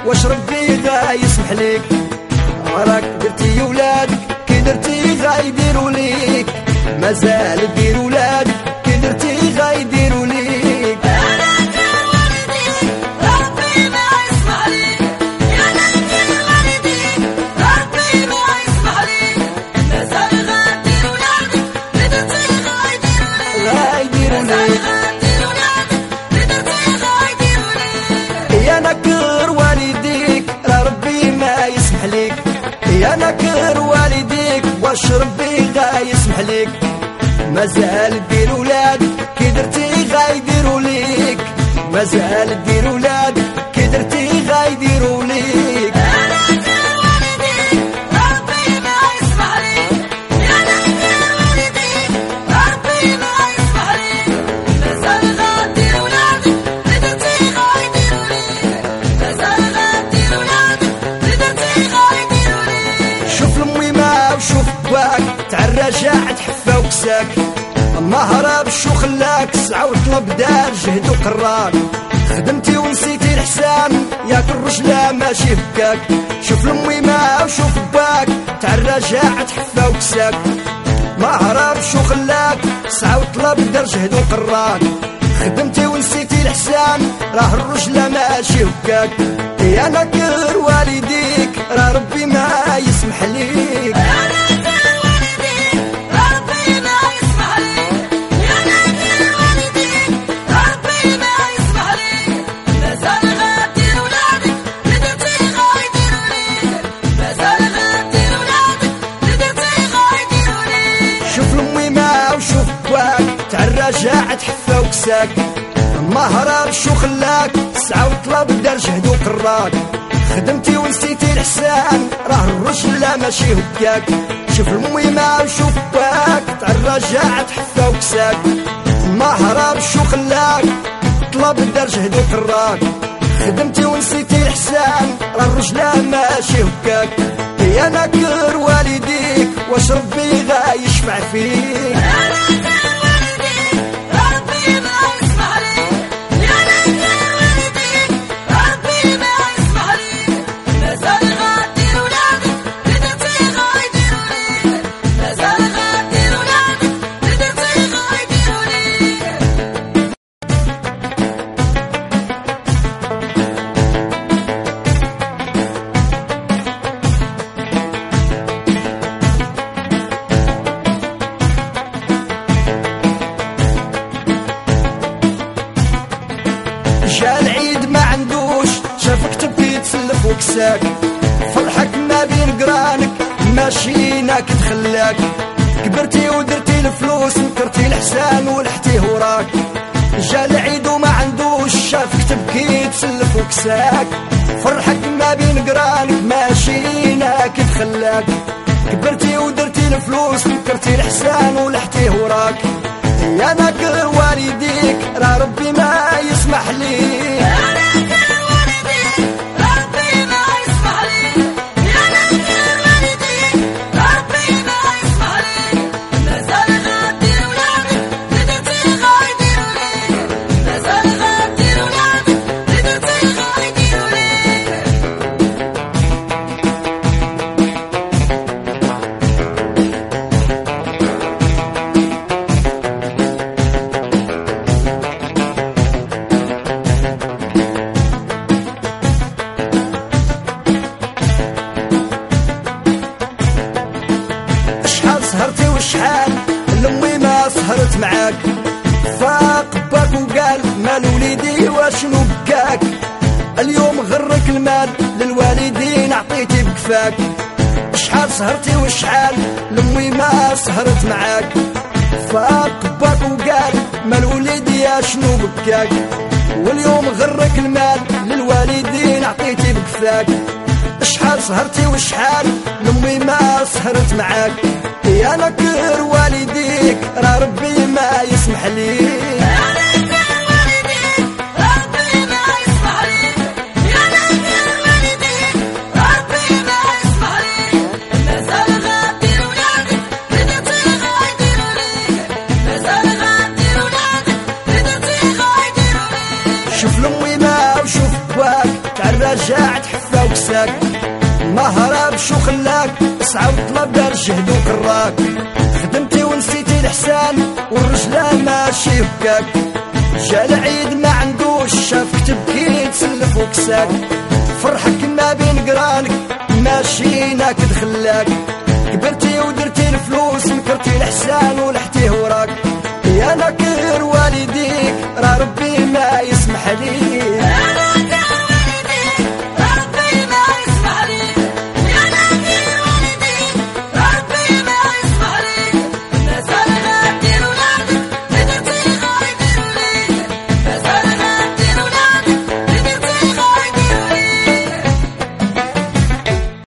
واش ربي غا يسمح ليك؟ راك درتي ولادك كي درتي غايديروا ليك، مازال دير ولادك كي درتي غايديروا ليك. انا ندير والديك ربي ما يسمح ليك، انا ندير والديك ربي ما يسمح ليك، مازال غادير ولادك كي درتي غايديروا ليك، غايديروا ليك. يا نكر والديك راه ربي ما يسمح ليك، يا نكر والديك واش ربي غا يسمح ليك؟ مازال دير ولادك كي درتي غايديروا ليك، مازال دير ولادك كي درتي غايديروا ليك. انا ندير والديك ربي ما يسمح ليك، انا ندير والديك ربي ما يسمح ليك، مازال غادير ولادك كي درتي غايديروا ليك، مازال غادير ولادك كي درتي غايديروا ليك. شوف لمي ما وشوف باك تعرجع تحفى وكساك، ما هربش وخلاك سعى وطلب دار جهد وقراك، خدمتي ونسيتي الحسان ياك الرجلة ماشي هكاك. شوف لمي ما وشوف باك تعرجع تحفى وكساك، ما هربش وخلاك سعى وطلب دار جهد وقراك، خدمتي ونسيتي الحسان راه الرجلة ماشي هكاك. يا نكر والديك راه ربي ما يسمح ليك. انا ندير والديك ربي ما يسمح ليك، انا ندير والديك ربي ما يسمح ليك، مازال غادير ولادك كي درتي غايديروا ليك، مازال غادير ولادك كي درتي غايديروا ليك. شوف لمي ما وشوف باك تعرجع تحفى وكساك، ما هربش وخلاك سعى وطلب دار جهد وقراك، خدمتي ونسيتي الحسان راه الرجلة ماشي هكاك. شوف لمي ما وشوف باك تعرجع تحفى وكساك، ما هربش وخلاك طلب دار جهد وقراك، خدمتي ونسيتي الحسان راه الرجلة ماشي هكاك. يا نكر والديك واش ربي غا يشفع فيك؟ انا ندير والديك ربي ما يسمح ليك، انا ندير والديك ربي ما يسمح ليك، مازال غادير ولادك كي درتي غايديروا ليك، مازال غادير ولادك كي درتي غايديروا ليك. جا العيد ما عندوش شافك تبكي تسلف وكساك، فرحك ما بين قرانك ماشيناك تخلاك، كبرتي ودرتي الفلوس نكرتي الحسان ولحتيه وراك. جا العيد وما عندوش شافك تبكي تسلف وكساك، فرحك ما بين قرانك ماشيناك تخلاك، كبرتي ودرتي الفلوس نكرتي الحسان ولحتيه وراك. يا نكر والديك راه ربي ما يسمح ليك. انا ندير والديك ربي ما يسمح ليك، انا ندير والديك ربي ما يسمح ليك، مازال غادير ولادك كي درتي غايديروا ليك، مازال غادير ولادك كي درتي غايديروا ليك. سهرتي وشحال لمي ما سهرت معاك، فاق باك وقال مال وليدي واشنو بكاك، اليوم غرك المال للوالدين عطيتي بكفاك. شحال سهرتي وشحال لمي ما سهرت معاك، فاق باك وقال مال وليدي اشنو بكاك، واليوم غرك المال للوالدين عطيتي بكفاك. شحال سهرتي وشحال لمي ما سهرت معاك، يا نكر والديك راه ربي ما يسمح ليك. انا ندير والديك ربي ما يسمح ليك، انا ندير والديك ربي ما يسمح ليك، مازال غادير ولادك كي درتي غايديروا ليك، مازال غادير ولادك كي درتي غايديروا ليك. شوف لمي ما وشوف باك جاعد حفا وكساك ما هربش وخلاك اسعى وطلب دار جهد وكراك خدمتي ونسيتي الحسان والرجلة ماشي بكاك جا العيد ما عندوش شافك تبكي تسلف وكساك فرحك ما بين قرانك ماشي ناكد خلاك كبرتي ودرتي الفلوس نكرتي الحسان